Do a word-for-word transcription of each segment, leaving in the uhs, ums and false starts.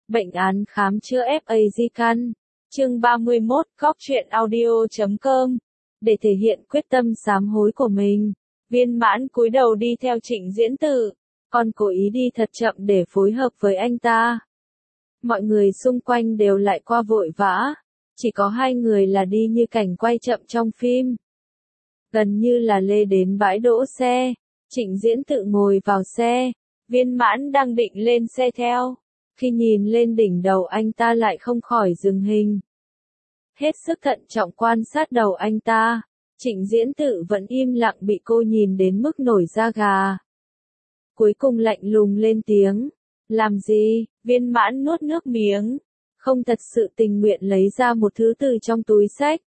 Bệnh án khám chữa ép a di căn. Chương ba mươi mốt, góc truyện audio chấm com. Để thể hiện quyết tâm sám hối của mình, Viên Mãn cúi đầu đi theo Trịnh Diễn Tự, còn cố ý đi thật chậm để phối hợp với anh ta. Mọi người xung quanh đều lại qua vội vã, chỉ có hai người là đi như cảnh quay chậm trong phim. Gần như là lê đến bãi đỗ xe, Trịnh Diễn Tự ngồi vào xe, Viên Mãn đang định lên xe theo. Khi nhìn lên đỉnh đầu anh ta lại không khỏi dừng hình. Hết sức thận trọng quan sát đầu anh ta, Trịnh Diễn Tự vẫn im lặng bị cô nhìn đến mức nổi da gà. Cuối cùng lạnh lùng lên tiếng. Làm gì? Viên Mãn nuốt nước miếng, không thật sự tình nguyện lấy ra một thứ từ trong túi xách.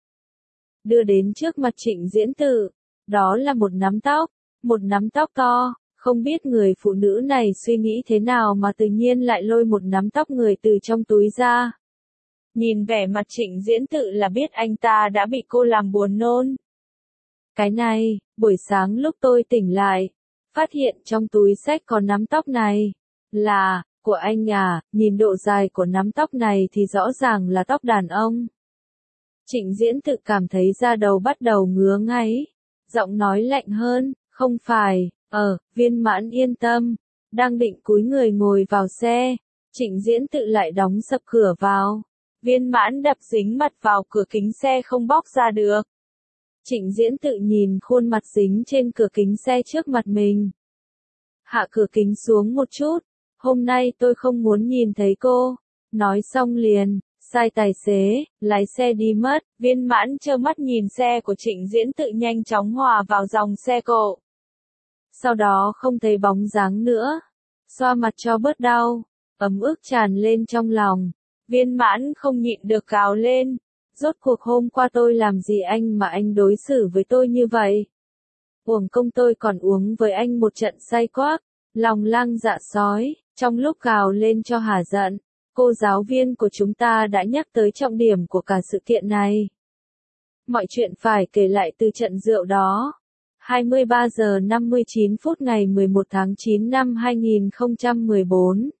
Đưa đến trước mặt Trịnh Diễn Tự, đó là một nắm tóc, một nắm tóc to. Không biết người phụ nữ này suy nghĩ thế nào mà tự nhiên lại lôi một nắm tóc người từ trong túi ra. Nhìn vẻ mặt Trịnh Diễn Tự là biết anh ta đã bị cô làm buồn nôn. Cái này, buổi sáng lúc tôi tỉnh lại, phát hiện trong túi xách có nắm tóc này. Là, của anh à, nhìn độ dài của nắm tóc này thì rõ ràng là tóc đàn ông. Trịnh Diễn Tự cảm thấy da đầu bắt đầu ngứa ngáy. Giọng nói lạnh hơn, không phải. Ờ, Viên Mãn yên tâm, đang định cúi người ngồi vào xe, Trịnh Diễn Tự lại đóng sập cửa vào. Viên Mãn đập dính mặt vào cửa kính xe không bóc ra được. Trịnh Diễn Tự nhìn khuôn mặt dính trên cửa kính xe trước mặt mình. Hạ cửa kính xuống một chút, hôm nay tôi không muốn nhìn thấy cô. Nói xong liền, sai tài xế, lái xe đi mất. Viên Mãn trơ mắt nhìn xe của Trịnh Diễn Tự nhanh chóng hòa vào dòng xe cộ. Sau đó không thấy bóng dáng nữa, xoa mặt cho bớt đau, ấm ức tràn lên trong lòng. Viên Mãn không nhịn được gào lên, rốt cuộc hôm qua tôi làm gì anh mà anh đối xử với tôi như vậy? Uổng công tôi còn uống với anh một trận say quác, lòng lang dạ sói. Trong lúc gào lên cho hả giận, cô giáo viên của chúng ta đã nhắc tới trọng điểm của cả sự kiện này. Mọi chuyện phải kể lại từ trận rượu đó. hai mươi ba giờ năm mươi chín phút ngày mười một tháng chín năm hai nghìn không trăm mười bốn.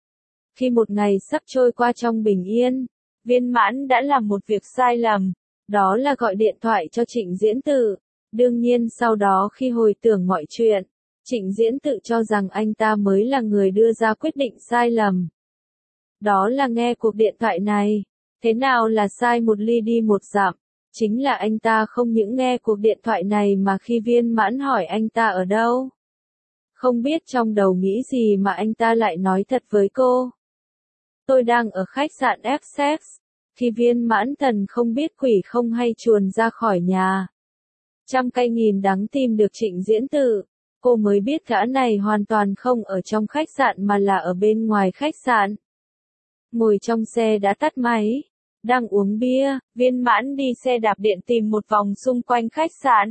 Khi một ngày sắp trôi qua trong bình yên, Viên Mãn đã làm một việc sai lầm, đó là gọi điện thoại cho Trịnh Diễn Tự. Đương nhiên sau đó khi hồi tưởng mọi chuyện, Trịnh Diễn Tự cho rằng anh ta mới là người đưa ra quyết định sai lầm. Đó là nghe cuộc điện thoại này, thế nào là sai một ly đi một dặm. Chính là anh ta không những nghe cuộc điện thoại này mà khi Viên Mãn hỏi anh ta ở đâu. Không biết trong đầu nghĩ gì mà anh ta lại nói thật với cô. Tôi đang ở khách sạn Essex. Khi Viên Mãn thần không biết quỷ không hay chuồn ra khỏi nhà. Trăm cây nghìn đắng tìm được Trịnh Diễn Tự. Cô mới biết gã này hoàn toàn không ở trong khách sạn mà là ở bên ngoài khách sạn. Ngồi trong xe đã tắt máy. Đang uống bia, Viên Mãn đi xe đạp điện tìm một vòng xung quanh khách sạn.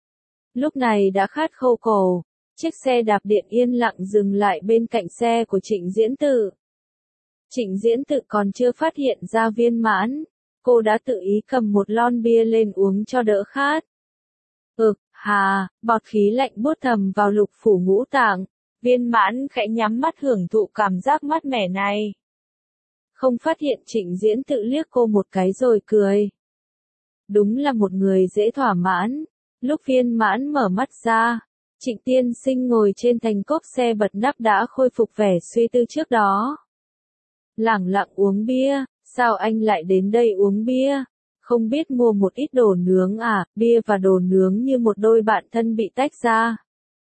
Lúc này đã khát khô cổ, chiếc xe đạp điện yên lặng dừng lại bên cạnh xe của Trịnh Diễn Tự. Trịnh Diễn Tự còn chưa phát hiện ra Viên Mãn, cô đã tự ý cầm một lon bia lên uống cho đỡ khát. Ực, hà, bọt khí lạnh buốt thầm vào lục phủ ngũ tạng, Viên Mãn khẽ nhắm mắt hưởng thụ cảm giác mát mẻ này. Không phát hiện Trịnh Diễn Tự liếc cô một cái rồi cười. Đúng là một người dễ thỏa mãn. Lúc Viên Mãn mở mắt ra, Trịnh tiên sinh ngồi trên thành cốp xe bật nắp đã khôi phục vẻ suy tư trước đó. Lẳng lặng uống bia, sao anh lại đến đây uống bia? Không biết mua một ít đồ nướng à? Bia và đồ nướng như một đôi bạn thân bị tách ra.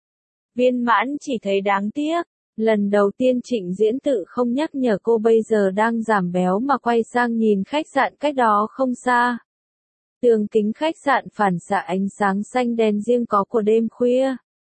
Viên Mãn chỉ thấy đáng tiếc. Lần đầu tiên Trịnh Diễn Tự không nhắc nhở cô bây giờ đang giảm béo mà quay sang nhìn khách sạn cách đó không xa. Tường kính khách sạn phản xạ ánh sáng xanh đen riêng có của đêm khuya.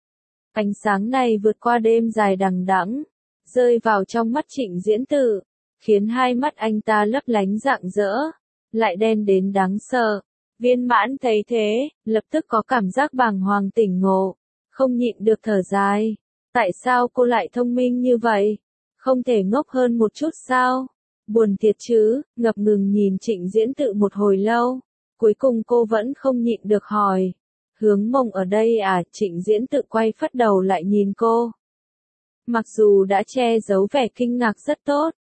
Ánh sáng này vượt qua đêm dài đằng đẵng, rơi vào trong mắt Trịnh Diễn Tự, khiến hai mắt anh ta lấp lánh rạng rỡ, lại đen đến đáng sợ. Viên Mãn thấy thế, lập tức có cảm giác bàng hoàng tỉnh ngộ, không nhịn được thở dài. Tại sao cô lại thông minh như vậy? Không thể ngốc hơn một chút sao? Buồn thiệt chứ, ngập ngừng nhìn Trịnh Diễn Tự một hồi lâu. Cuối cùng cô vẫn không nhịn được hỏi. Hướng mông ở đây à? Trịnh Diễn Tự quay phất đầu lại nhìn cô. Mặc dù đã che giấu vẻ kinh ngạc rất tốt,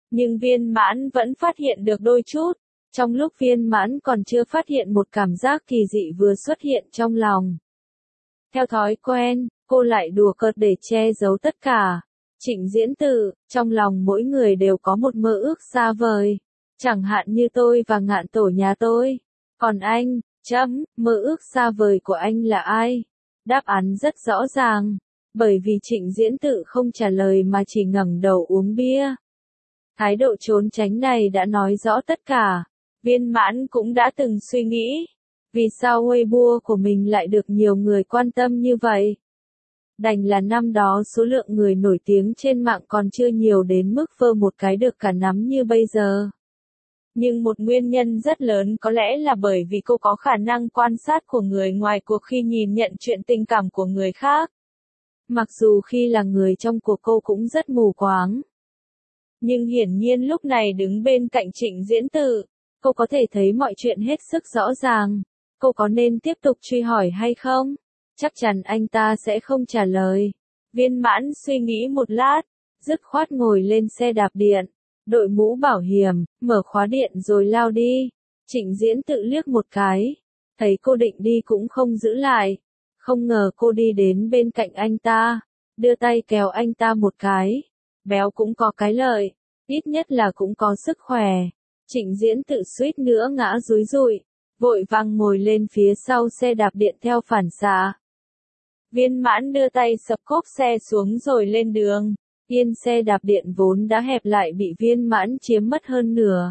Nhưng Viên Mãn vẫn phát hiện được đôi chút. Trong lúc Viên Mãn còn chưa phát hiện một cảm giác kỳ dị vừa xuất hiện trong lòng. Theo thói quen, cô lại đùa cợt để che giấu tất cả. Trịnh Diễn Tự, trong lòng mỗi người đều có một mơ ước xa vời. Chẳng hạn như tôi và Ngạn Tổ nhà tôi. Còn anh, chấm, mơ ước xa vời của anh là ai? Đáp án rất rõ ràng. Bởi vì Trịnh Diễn Tự không trả lời mà chỉ ngẩng đầu uống bia. Thái độ trốn tránh này đã nói rõ tất cả. Viên Mãn cũng đã từng suy nghĩ. Vì sao Weibo của mình lại được nhiều người quan tâm như vậy? Đành là năm đó số lượng người nổi tiếng trên mạng còn chưa nhiều đến mức vơ một cái được cả nắm như bây giờ. Nhưng một nguyên nhân rất lớn có lẽ là bởi vì cô có khả năng quan sát của người ngoài cuộc khi nhìn nhận chuyện tình cảm của người khác. Mặc dù khi là người trong cuộc cô cũng rất mù quáng. Nhưng hiển nhiên lúc này đứng bên cạnh Trịnh Diễn Tự, cô có thể thấy mọi chuyện hết sức rõ ràng. Cô có nên tiếp tục truy hỏi hay không? Chắc chắn anh ta sẽ không trả lời. Viên Mãn suy nghĩ một lát, dứt khoát ngồi lên xe đạp điện, đội mũ bảo hiểm, mở khóa điện rồi lao đi. Trịnh Diễn Tự liếc một cái, thấy cô định đi cũng không giữ lại. Không ngờ cô đi đến bên cạnh anh ta, đưa tay kéo anh ta một cái. Béo cũng có cái lợi, ít nhất là cũng có sức khỏe. Trịnh Diễn Tự suýt nữa ngã dúi dụi, vội vàng ngồi lên phía sau xe đạp điện theo phản xạ. Viên Mãn đưa tay sập cốp xe xuống rồi lên đường. Yên xe đạp điện vốn đã hẹp lại bị Viên Mãn chiếm mất hơn nửa.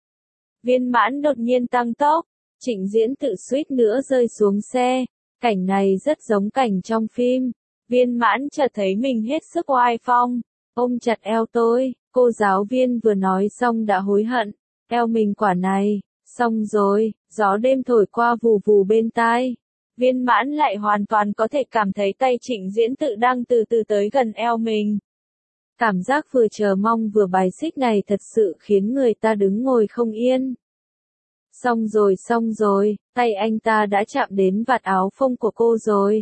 Viên Mãn đột nhiên tăng tốc, Trịnh Diễn Tự suýt nữa rơi xuống xe. Cảnh này rất giống cảnh trong phim. Viên Mãn chợt thấy mình hết sức oai phong. Ôm chặt eo tôi, cô giáo viên vừa nói xong đã hối hận. Eo mình quả này, xong rồi, gió đêm thổi qua vù vù bên tai. Viên Mãn lại hoàn toàn có thể cảm thấy tay Trịnh Diễn Tự đang từ từ tới gần eo mình. Cảm giác vừa chờ mong vừa bài xích này thật sự khiến người ta đứng ngồi không yên. Xong rồi xong rồi, tay anh ta đã chạm đến vạt áo phông của cô rồi.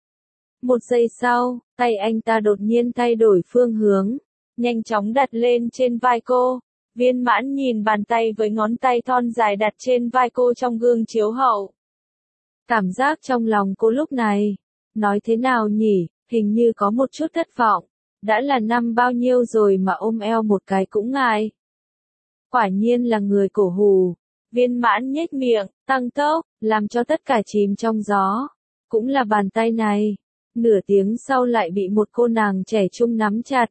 Một giây sau, tay anh ta đột nhiên thay đổi phương hướng, nhanh chóng đặt lên trên vai cô. Viên Mãn nhìn bàn tay với ngón tay thon dài đặt trên vai cô trong gương chiếu hậu. Cảm giác trong lòng cô lúc này, nói thế nào nhỉ, hình như có một chút thất vọng. Đã là năm bao nhiêu rồi mà ôm eo một cái cũng ngại. Quả nhiên là người cổ hủ. Viên Mãn nhếch miệng, tăng tốc, làm cho tất cả chìm trong gió. Cũng là bàn tay này. Nửa tiếng sau lại bị một cô nàng trẻ trung nắm chặt.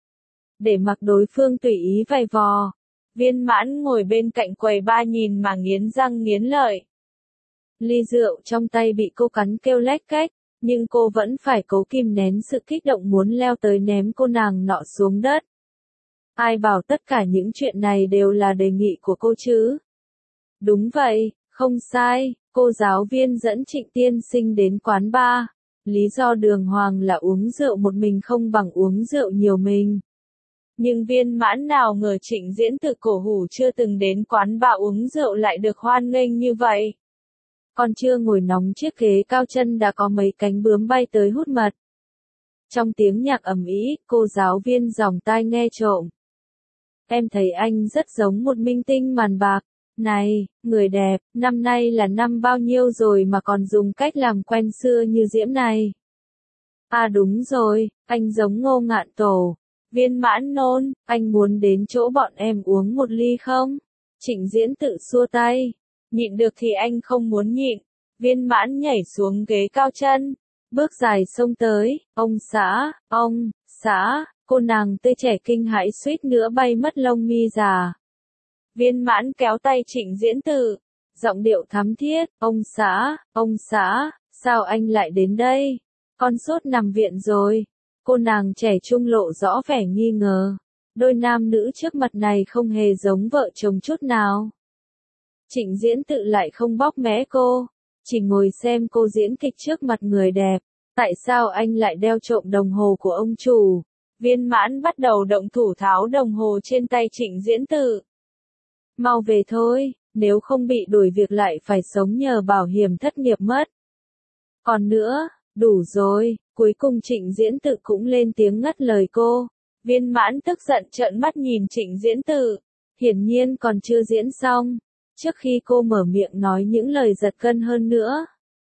Để mặc đối phương tùy ý vày vò. Viên Mãn ngồi bên cạnh quầy ba nhìn mà nghiến răng nghiến lợi. Ly rượu trong tay bị cô cắn kêu lách cách, nhưng cô vẫn phải cố kìm nén sự kích động muốn leo tới ném cô nàng nọ xuống đất. Ai bảo tất cả những chuyện này đều là đề nghị của cô chứ? Đúng vậy, không sai, cô giáo viên dẫn Trịnh tiên sinh đến quán bar. Lý do đường hoàng là uống rượu một mình không bằng uống rượu nhiều mình. Nhưng Viên Mãn nào ngờ Trịnh Diễn Tự cổ hủ chưa từng đến quán bar uống rượu lại được hoan nghênh như vậy. Còn chưa ngồi nóng chiếc ghế cao chân đã có mấy cánh bướm bay tới hút mật. Trong tiếng nhạc ầm ĩ, cô giáo viên giòng tai nghe trộm. Em thấy anh rất giống một minh tinh màn bạc. Này, người đẹp, năm nay là năm bao nhiêu rồi mà còn dùng cách làm quen xưa như Diễm này? À đúng rồi, anh giống Ngô Ngạn Tổ. Viên Mãn nôn, anh muốn đến chỗ bọn em uống một ly không? Trịnh Diễn Tự xua tay. Nhịn được thì anh không muốn nhịn. Viên Mãn nhảy xuống ghế cao chân, bước dài xông tới. Ông xã, ông, xã, cô nàng tươi trẻ kinh hãi suýt nữa bay mất lông mi già. Viên Mãn kéo tay Trịnh Diễn Tự, giọng điệu thắm thiết, ông xã, ông xã, sao anh lại đến đây? Con sốt nằm viện rồi. Cô nàng trẻ trung lộ rõ vẻ nghi ngờ. Đôi nam nữ trước mặt này không hề giống vợ chồng chút nào. Trịnh Diễn Tự lại không bóc mẽ cô, chỉ ngồi xem cô diễn kịch trước mặt người đẹp. Tại sao anh lại đeo trộm đồng hồ của ông chủ? Viên Mãn bắt đầu động thủ tháo đồng hồ trên tay Trịnh Diễn Tự. Mau về thôi, nếu không bị đuổi việc lại phải sống nhờ bảo hiểm thất nghiệp mất. Còn nữa, đủ rồi, cuối cùng Trịnh Diễn Tự cũng lên tiếng ngắt lời cô. Viên Mãn tức giận trợn mắt nhìn Trịnh Diễn Tự. Hiển nhiên còn chưa diễn xong. Trước khi cô mở miệng nói những lời giật gân hơn nữa,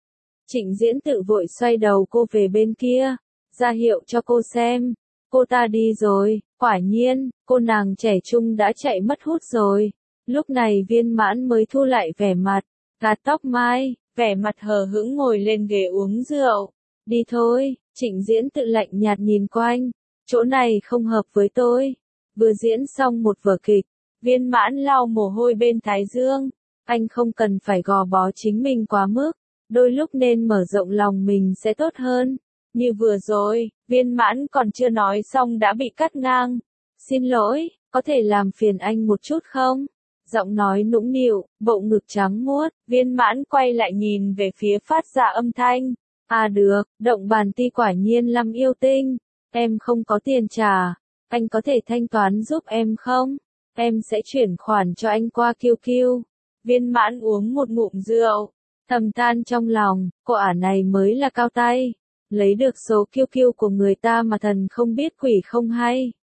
Trịnh Diễn Tự vội xoay đầu cô về bên kia, ra hiệu cho cô xem. Cô ta đi rồi, quả nhiên, cô nàng trẻ trung đã chạy mất hút rồi. Lúc này Viên Mãn mới thu lại vẻ mặt, gạt tóc mai, vẻ mặt hờ hững ngồi lên ghế uống rượu. Đi thôi, Trịnh Diễn Tự lạnh nhạt nhìn quanh, chỗ này không hợp với tôi. Vừa diễn xong một vở kịch, Viên Mãn lau mồ hôi bên thái dương. Anh không cần phải gò bó chính mình quá mức, đôi lúc nên mở rộng lòng mình sẽ tốt hơn. Như vừa rồi, Viên Mãn còn chưa nói xong đã bị cắt ngang. Xin lỗi, có thể làm phiền anh một chút không? Giọng nói nũng nịu, bộ ngực trắng muốt, Viên Mãn quay lại nhìn về phía phát ra âm thanh. À được, động bàn ti quả nhiên Lâm yêu tinh. Em không có tiền trả, anh có thể thanh toán giúp em không? Em sẽ chuyển khoản cho anh qua Q Q. Viên Mãn uống một ngụm rượu, thầm than trong lòng, cô ả này mới là cao tay. Lấy được số Q Q của người ta mà thần không biết quỷ không hay.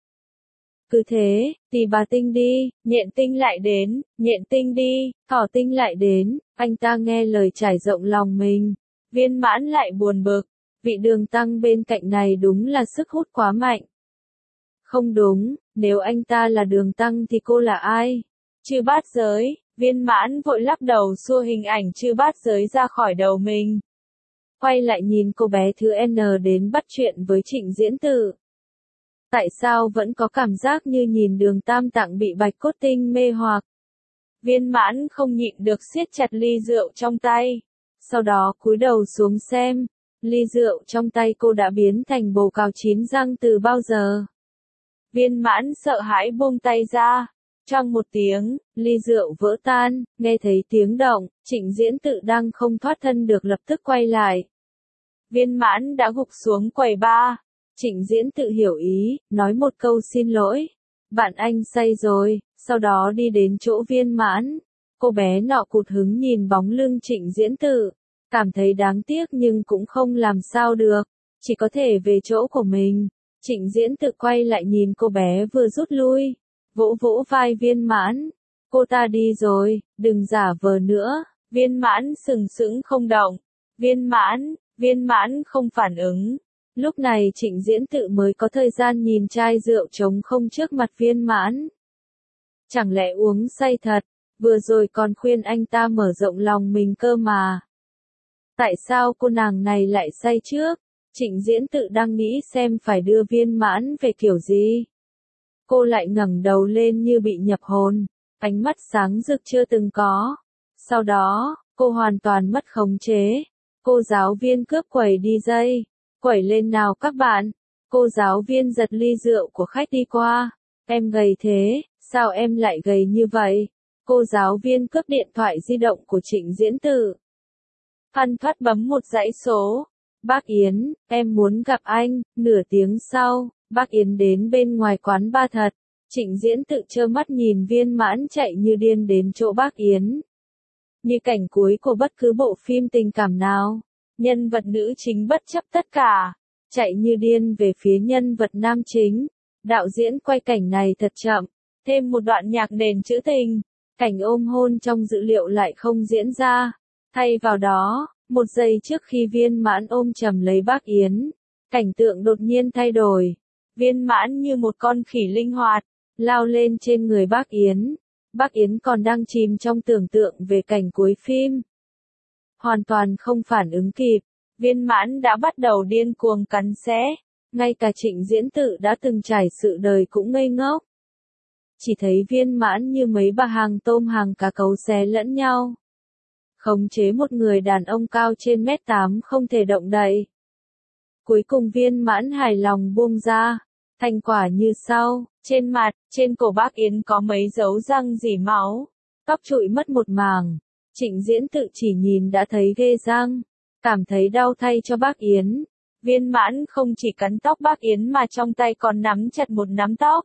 Cứ thế, thì bà Tinh đi, Nhện Tinh lại đến, Nhện Tinh đi, Thỏ Tinh lại đến, anh ta nghe lời trải rộng lòng mình. Viên Mãn lại buồn bực, vị Đường Tăng bên cạnh này đúng là sức hút quá mạnh. Không đúng, nếu anh ta là Đường Tăng thì cô là ai? Chư Bát Giới, Viên Mãn vội lắc đầu xua hình ảnh Chư Bát Giới ra khỏi đầu mình. Quay lại nhìn cô bé thứ N đến bắt chuyện với Trịnh Diễn Tự. Tại sao vẫn có cảm giác như nhìn Đường Tam Tạng bị Bạch Cốt Tinh mê hoặc? Viên Mãn không nhịn được siết chặt ly rượu trong tay. Sau đó cúi đầu xuống xem, ly rượu trong tay cô đã biến thành bồ cào chín răng từ bao giờ. Viên Mãn sợ hãi buông tay ra. Trong một tiếng, ly rượu vỡ tan, nghe thấy tiếng động, Trịnh Diễn Tự đang không thoát thân được lập tức quay lại. Viên Mãn đã gục xuống quầy bar. Trịnh Diễn Tự hiểu ý, nói một câu xin lỗi. Bạn anh say rồi, sau đó đi đến chỗ Viên Mãn. Cô bé nọ cụt hứng nhìn bóng lưng Trịnh Diễn Tự, cảm thấy đáng tiếc nhưng cũng không làm sao được, chỉ có thể về chỗ của mình. Trịnh Diễn Tự quay lại nhìn cô bé vừa rút lui, vỗ vỗ vai Viên Mãn. Cô ta đi rồi, đừng giả vờ nữa. Viên Mãn sừng sững không động. Viên Mãn, Viên Mãn không phản ứng. Lúc này Trịnh Diễn Tự mới có thời gian nhìn chai rượu trống không trước mặt Viên Mãn. Chẳng lẽ uống say thật, vừa rồi còn khuyên anh ta mở rộng lòng mình cơ mà. Tại sao cô nàng này lại say trước? Trịnh Diễn Tự đang nghĩ xem phải đưa Viên Mãn về kiểu gì. Cô lại ngẩng đầu lên như bị nhập hồn, ánh mắt sáng rực chưa từng có. Sau đó, cô hoàn toàn mất khống chế. Cô giáo viên cướp quầy đi dây. Quẩy lên nào các bạn. Cô giáo viên giật ly rượu của khách đi qua. Em gầy thế, sao em lại gầy như vậy? Cô giáo viên cướp điện thoại di động của Trịnh Diễn Tự. Phăn thoắt bấm một dãy số. Bác Yến, em muốn gặp anh. Nửa tiếng sau, bác Yến đến bên ngoài quán ba thật. Trịnh Diễn Tự trơ mắt nhìn Viên Mãn chạy như điên đến chỗ bác Yến. Như cảnh cuối của bất cứ bộ phim tình cảm nào. Nhân vật nữ chính bất chấp tất cả, chạy như điên về phía nhân vật nam chính. Đạo diễn quay cảnh này thật chậm, thêm một đoạn nhạc nền trữ tình. Cảnh ôm hôn trong dữ liệu lại không diễn ra. Thay vào đó, một giây trước khi Viên Mãn ôm chầm lấy bác Yến, cảnh tượng đột nhiên thay đổi. Viên Mãn như một con khỉ linh hoạt, lao lên trên người bác Yến. Bác Yến còn đang chìm trong tưởng tượng về cảnh cuối phim. Hoàn toàn không phản ứng kịp, Viên Mãn đã bắt đầu điên cuồng cắn xé. Ngay cả Trịnh Diễn Tự đã từng trải sự đời cũng ngây ngốc. Chỉ thấy Viên Mãn như mấy bà hàng tôm hàng cá cấu xé lẫn nhau. Khống chế một người đàn ông cao trên mét tám không thể động đậy. Cuối cùng Viên Mãn hài lòng buông ra. Thành quả như sau, trên mặt, trên cổ bác Yến có mấy dấu răng rỉ máu. Tóc trụi mất một mảng. Trịnh Diễn Tự chỉ nhìn đã thấy ghê răng. Cảm thấy đau thay cho bác Yến. Viên Mãn không chỉ cắn tóc bác Yến mà trong tay còn nắm chặt một nắm tóc.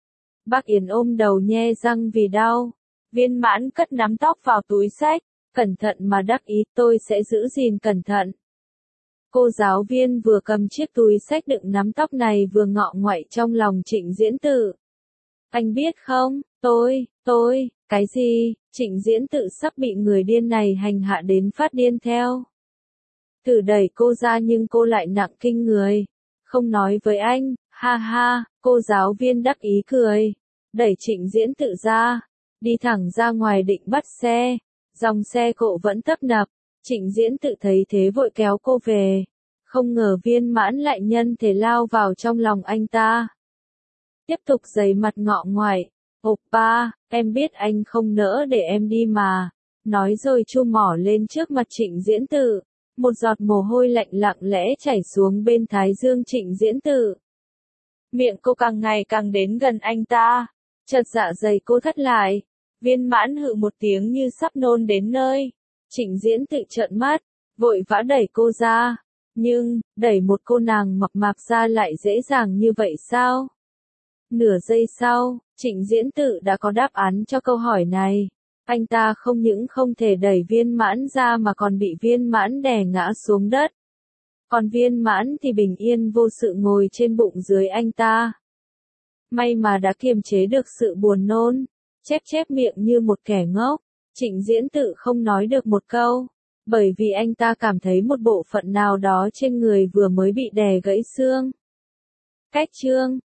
Bác Yến ôm đầu nhe răng vì đau. Viên Mãn cất nắm tóc vào túi xách. Cẩn thận mà đắc ý, tôi sẽ giữ gìn cẩn thận. Cô giáo viên vừa cầm chiếc túi xách đựng nắm tóc này vừa ngọ ngoại trong lòng Trịnh Diễn Tự. Anh biết không, tôi, tôi, cái gì, Trịnh Diễn Tự sắp bị người điên này hành hạ đến phát điên theo. Thử đẩy cô ra nhưng cô lại nặng kinh người. Không nói với anh, ha ha, cô giáo viên đắc ý cười. Đẩy Trịnh Diễn Tự ra, đi thẳng ra ngoài định bắt xe. Dòng xe cộ vẫn tấp nập, Trịnh Diễn Tự thấy thế vội kéo cô về. Không ngờ Viên Mãn lại nhân thế lao vào trong lòng anh ta. Tiếp tục giấy mặt ngọ ngoại. Oppa, em biết anh không nỡ để em đi mà. Nói rồi chu mỏ lên trước mặt Trịnh Diễn Tự. Một giọt mồ hôi lạnh lặng lẽ chảy xuống bên thái dương Trịnh Diễn Tự. Miệng cô càng ngày càng đến gần anh ta. Chợt dạ dày cô thắt lại. Viên Mãn hự một tiếng như sắp nôn đến nơi. Trịnh Diễn Tự trợn mắt, vội vã đẩy cô ra. Nhưng, đẩy một cô nàng mập mạp ra lại dễ dàng như vậy sao? Nửa giây sau, Trịnh Diễn Tự đã có đáp án cho câu hỏi này. Anh ta không những không thể đẩy Viên Mãn ra mà còn bị Viên Mãn đè ngã xuống đất. Còn Viên Mãn thì bình yên vô sự ngồi trên bụng dưới anh ta. May mà đã kiềm chế được sự buồn nôn, chép chép miệng như một kẻ ngốc. Trịnh Diễn Tự không nói được một câu, bởi vì anh ta cảm thấy một bộ phận nào đó trên người vừa mới bị đè gãy xương. Cách chương